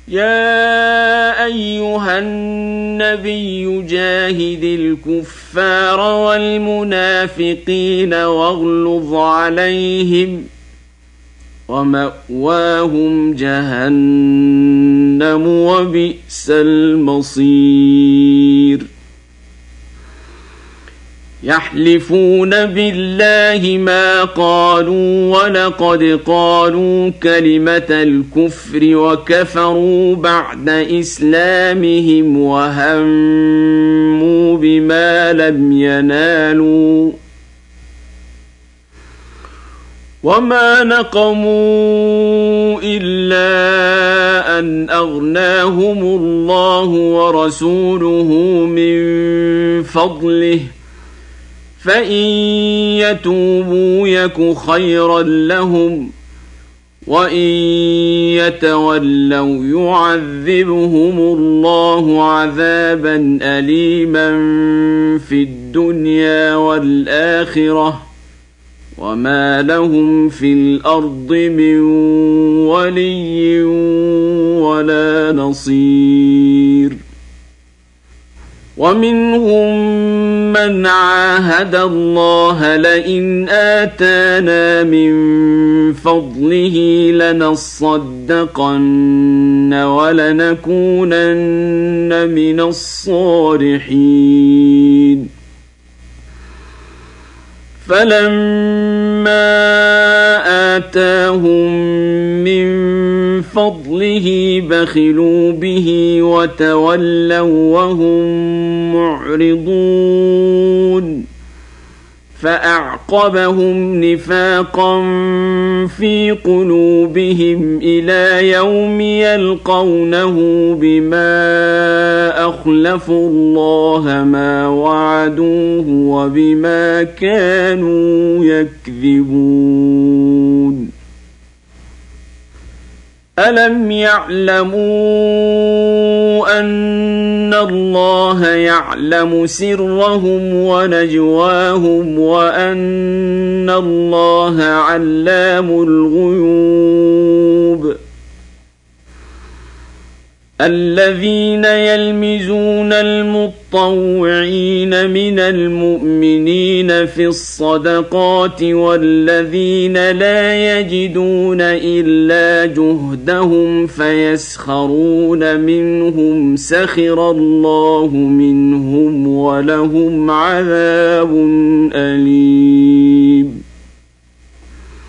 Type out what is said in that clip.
يا أيها النبي جاهد الكفار والمنافقين واغلظ عليهم ومأواهم جهنم وبئس المصير يحلفون بالله ما قالوا ولقد قالوا كلمة الكفر وكفروا بعد إسلامهم وهموا بما لم ينالوا وما نقموا إلا أن أغناهم الله ورسوله من فضله فإن يتوبوا يك خيرا لهم وإن يتولوا يعذبهم الله عذابا أليما في الدنيا والآخرة وما لهم في الأرض من ولي ولا نصير ومنهم من عاهد الله لئن آتانا من فضله لنصدقن ولنكونن من الصالحين فلما آتاهم من فضله بخلوا به وتولوا وهم معرضون فأعقبهم نفاقا في قلوبهم إلى يوم يلقونه بما أخلفوا الله ما وعدوه وبما كانوا يكذبون ألم يعلموا أن الله يعلم سرهم ونجواهم وأن الله علام الغيوب الذين يلمزون المطوعين من المؤمنين في الصدقات والذين لا يجدون إلا جهدهم فيسخرون منهم سخر الله منهم ولهم عذاب أليم